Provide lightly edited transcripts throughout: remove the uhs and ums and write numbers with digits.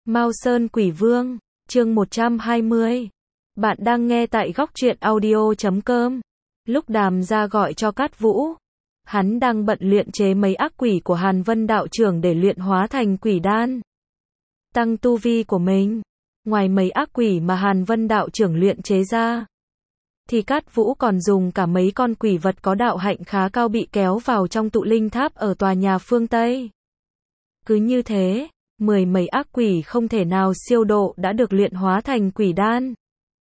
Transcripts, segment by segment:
Mao Sơn Quỷ Vương, chương 120. Bạn đang nghe tại góc truyện audio.com. Lúc Đàm Gia gọi cho Cát Vũ, hắn đang bận luyện chế mấy ác quỷ của Hàn Vân đạo trưởng để luyện hóa thành quỷ đan, tăng tu vi của mình. Ngoài mấy ác quỷ mà Hàn Vân đạo trưởng luyện chế ra, thì Cát Vũ còn dùng cả mấy con quỷ vật có đạo hạnh khá cao bị kéo vào trong tụ linh tháp ở tòa nhà phương Tây. Cứ như thế, mười mấy ác quỷ không thể nào siêu độ đã được luyện hóa thành quỷ đan,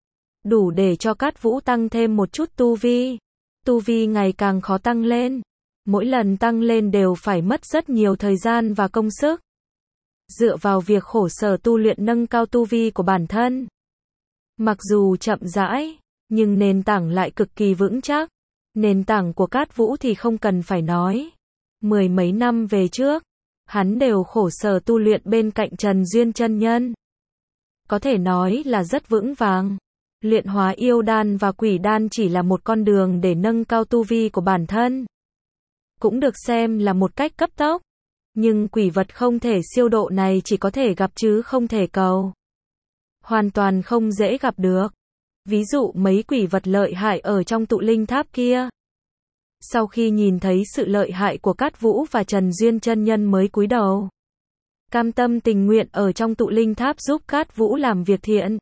đủ để cho Cát Vũ tăng thêm một chút tu vi. Tu vi ngày càng khó tăng lên, mỗi lần tăng lên đều phải mất rất nhiều thời gian và công sức. Dựa vào việc khổ sở tu luyện nâng cao tu vi của bản thân, mặc dù chậm rãi, nhưng nền tảng lại cực kỳ vững chắc. Nền tảng của Cát Vũ thì không cần phải nói. Mười mấy năm về trước, hắn đều khổ sở tu luyện bên cạnh Trần Duyên chân nhân. Có thể nói là rất vững vàng. Luyện hóa yêu đan và quỷ đan chỉ là một con đường để nâng cao tu vi của bản thân, cũng được xem là một cách cấp tốc. Nhưng quỷ vật không thể siêu độ này chỉ có thể gặp chứ không thể cầu. Hoàn toàn không dễ gặp được. Ví dụ mấy quỷ vật lợi hại ở trong tụ linh tháp kia, sau khi nhìn thấy sự lợi hại của Cát Vũ và Trần Duyên chân nhân mới cúi đầu, cam tâm tình nguyện ở trong tụ linh tháp giúp Cát Vũ làm việc thiện,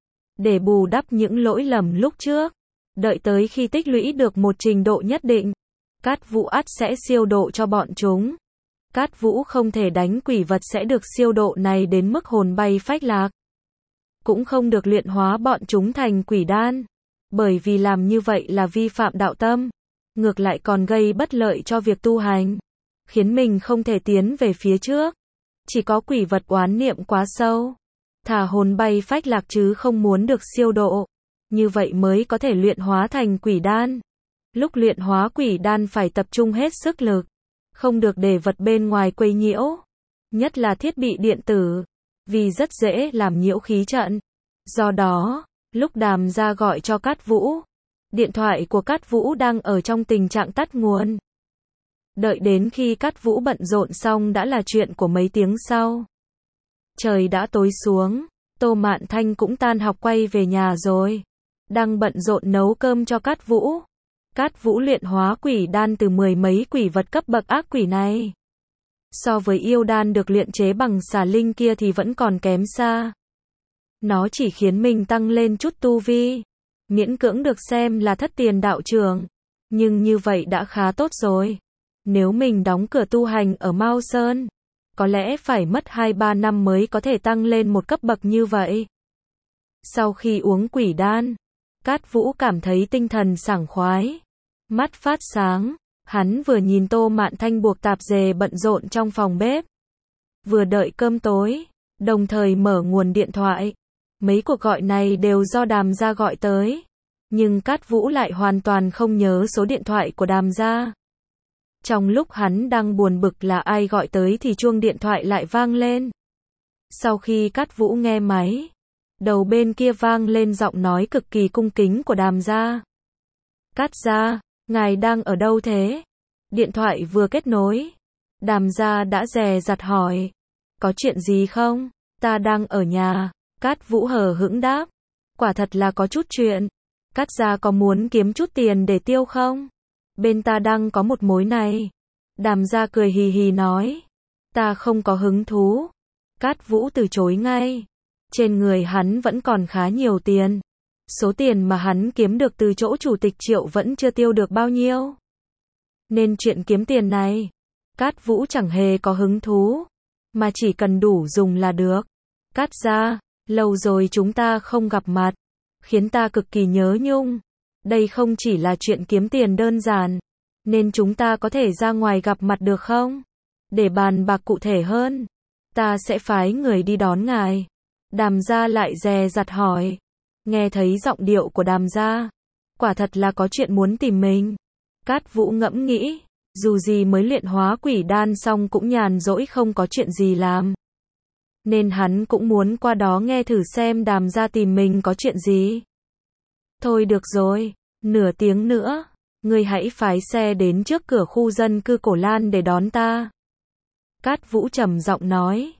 để bù đắp những lỗi lầm lúc trước. Đợi tới khi tích lũy được một trình độ nhất định, Cát Vũ ắt sẽ siêu độ cho bọn chúng. Cát Vũ không thể đánh quỷ vật sẽ được siêu độ này đến mức hồn bay phách lạc, cũng không được luyện hóa bọn chúng thành quỷ đan, bởi vì làm như vậy là vi phạm đạo tâm, ngược lại còn gây bất lợi cho việc tu hành, khiến mình không thể tiến về phía trước. Chỉ có quỷ vật oán niệm quá sâu, thả hồn bay phách lạc chứ không muốn được siêu độ, như vậy mới có thể luyện hóa thành quỷ đan. Lúc luyện hóa quỷ đan phải tập trung hết sức lực, không được để vật bên ngoài quấy nhiễu, nhất là thiết bị điện tử, vì rất dễ làm nhiễu khí trận. Do đó, lúc Đàm Gia gọi cho Cát Vũ, điện thoại của Cát Vũ đang ở trong tình trạng tắt nguồn. Đợi đến khi Cát Vũ bận rộn xong đã là chuyện của mấy tiếng sau. Trời đã tối xuống, Tô Mạn Thanh cũng tan học quay về nhà rồi, đang bận rộn nấu cơm cho Cát Vũ. Cát Vũ luyện hóa quỷ đan từ mười mấy quỷ vật cấp bậc ác quỷ này, so với yêu đan được luyện chế bằng xà linh kia thì vẫn còn kém xa. Nó chỉ khiến mình tăng lên chút tu vi, miễn cưỡng được xem là thất tiền đạo trưởng, nhưng như vậy đã khá tốt rồi. Nếu mình đóng cửa tu hành ở Mao Sơn, có lẽ phải mất 2-3 năm mới có thể tăng lên một cấp bậc như vậy. Sau khi uống quỷ đan, Cát Vũ cảm thấy tinh thần sảng khoái, mắt phát sáng. Hắn vừa nhìn Tô Mạn Thanh buộc tạp dề bận rộn trong phòng bếp, vừa đợi cơm tối, đồng thời mở nguồn điện thoại. Mấy cuộc gọi này đều do Đàm Gia gọi tới, nhưng Cát Vũ lại hoàn toàn không nhớ số điện thoại của Đàm Gia. Trong lúc hắn đang buồn bực là ai gọi tới thì chuông điện thoại lại vang lên. Sau khi Cát Vũ nghe máy, đầu bên kia vang lên giọng nói cực kỳ cung kính của Đàm Gia. Cát gia, ngài đang ở đâu thế? Điện thoại vừa kết nối, Đàm Gia đã dè dặt hỏi. Có chuyện gì không? Ta đang ở nhà. Cát Vũ hờ hững đáp. Quả thật là có chút chuyện. Cát gia có muốn kiếm chút tiền để tiêu không? Bên ta đang có một mối này. Đàm Gia cười hì hì nói. Ta không có hứng thú. Cát Vũ từ chối ngay. Trên người hắn vẫn còn khá nhiều tiền. Số tiền mà hắn kiếm được từ chỗ chủ tịch Triệu vẫn chưa tiêu được bao nhiêu. Nên chuyện kiếm tiền này, Cát Vũ chẳng hề có hứng thú, mà chỉ cần đủ dùng là được. Cát gia, lâu rồi chúng ta không gặp mặt, khiến ta cực kỳ nhớ nhung. Đây không chỉ là chuyện kiếm tiền đơn giản, nên chúng ta có thể ra ngoài gặp mặt được không? Để bàn bạc cụ thể hơn, ta sẽ phái người đi đón ngài. Đàm Gia lại dè dặt hỏi. Nghe thấy giọng điệu của Đàm Gia, quả thật là có chuyện muốn tìm mình. Cát Vũ ngẫm nghĩ, dù gì mới luyện hóa quỷ đan xong cũng nhàn rỗi không có chuyện gì làm, nên hắn cũng muốn qua đó nghe thử xem Đàm Gia tìm mình có chuyện gì. Thôi được rồi, nửa tiếng nữa, ngươi hãy phái xe đến trước cửa khu dân cư Cổ Lan để đón ta. Cát Vũ trầm giọng nói.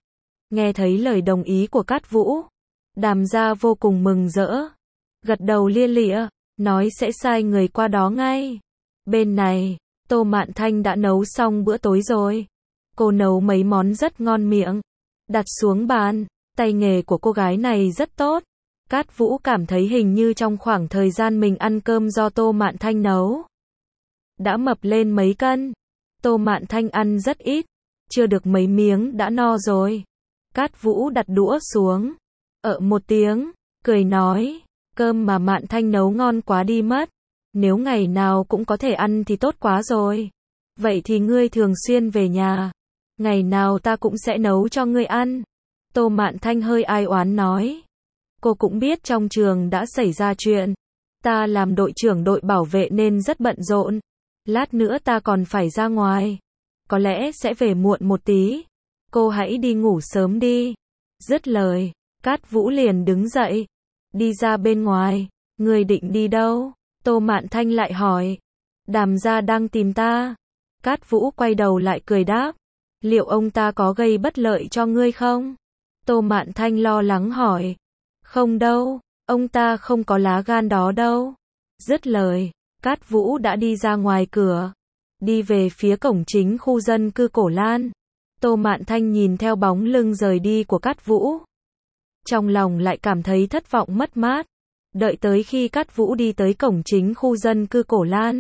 Nghe thấy lời đồng ý của Cát Vũ, Đàm gia vô cùng mừng rỡ, gật đầu lia lịa, nói sẽ sai người qua đó ngay. Bên này, Tô Mạn Thanh đã nấu xong bữa tối rồi. Cô nấu mấy món rất ngon miệng, đặt xuống bàn, tay nghề của cô gái này rất tốt. Cát Vũ cảm thấy hình như trong khoảng thời gian mình ăn cơm do Tô Mạn Thanh nấu, đã mập lên mấy cân. Tô Mạn Thanh ăn rất ít, chưa được mấy miếng đã no rồi. Cát Vũ đặt đũa xuống, một tiếng, cười nói, cơm mà Mạn Thanh nấu ngon quá đi mất. Nếu ngày nào cũng có thể ăn thì tốt quá rồi. Vậy thì ngươi thường xuyên về nhà, ngày nào ta cũng sẽ nấu cho ngươi ăn. Tô Mạn Thanh hơi ai oán nói. Cô cũng biết trong trường đã xảy ra chuyện. Ta làm đội trưởng đội bảo vệ nên rất bận rộn. Lát nữa ta còn phải ra ngoài. Có lẽ sẽ về muộn một tí. Cô hãy đi ngủ sớm đi. Dứt lời, Cát Vũ liền đứng dậy, đi ra bên ngoài. Ngươi định đi đâu? Tô Mạn Thanh lại hỏi. Đàm gia đang tìm ta. Cát Vũ quay đầu lại cười đáp. Liệu ông ta có gây bất lợi cho ngươi không? Tô Mạn Thanh lo lắng hỏi. Không đâu, ông ta không có lá gan đó đâu. Dứt lời, Cát Vũ đã đi ra ngoài cửa, đi về phía cổng chính khu dân cư Cổ Lan. Tô Mạn Thanh nhìn theo bóng lưng rời đi của Cát Vũ, trong lòng lại cảm thấy thất vọng mất mát. Đợi tới khi Cát Vũ đi tới cổng chính khu dân cư Cổ Lan,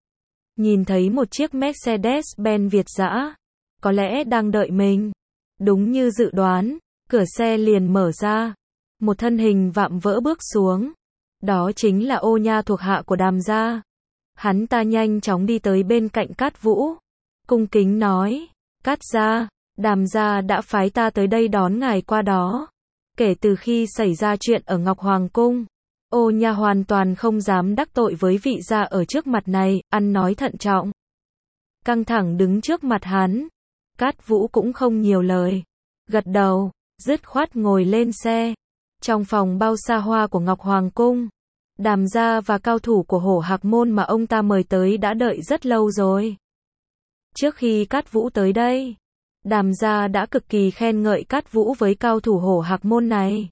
nhìn thấy một chiếc Mercedes-Benz Việt dã, có lẽ đang đợi mình. Đúng như dự đoán, cửa xe liền mở ra, một thân hình vạm vỡ bước xuống. Đó chính là Ô Nha thuộc hạ của Đàm gia. Hắn ta nhanh chóng đi tới bên cạnh Cát Vũ, cung kính nói, Cát gia, Đàm gia đã phái ta tới đây đón ngài qua đó. Kể từ khi xảy ra chuyện ở Ngọc Hoàng Cung, Ô Nha hoàn toàn không dám đắc tội với vị gia ở trước mặt này, ăn nói thận trọng, căng thẳng đứng trước mặt hắn. Cát Vũ cũng không nhiều lời, gật đầu, dứt khoát ngồi lên xe. Trong phòng bao xa hoa của Ngọc Hoàng Cung, Đàm gia và cao thủ của Hổ Hạc Môn mà ông ta mời tới đã đợi rất lâu rồi. Trước khi Cát Vũ tới đây, Đàm gia đã cực kỳ khen ngợi Cát Vũ với cao thủ Hổ Hạc Môn này.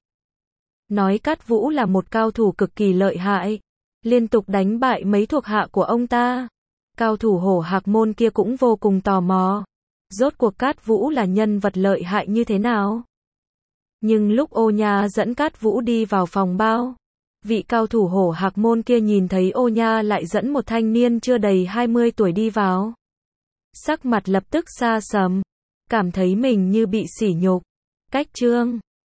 Nói Cát Vũ là một cao thủ cực kỳ lợi hại, liên tục đánh bại mấy thuộc hạ của ông ta. Cao thủ Hổ Hạc Môn kia cũng vô cùng tò mò, rốt cuộc Cát Vũ là nhân vật lợi hại như thế nào. Nhưng lúc Ô Nha dẫn Cát Vũ đi vào phòng bao, vị cao thủ Hổ Hạc Môn kia nhìn thấy Ô Nha lại dẫn một thanh niên chưa đầy 20 tuổi đi vào, sắc mặt lập tức xa sầm, cảm thấy mình như bị sỉ nhục. Cách chương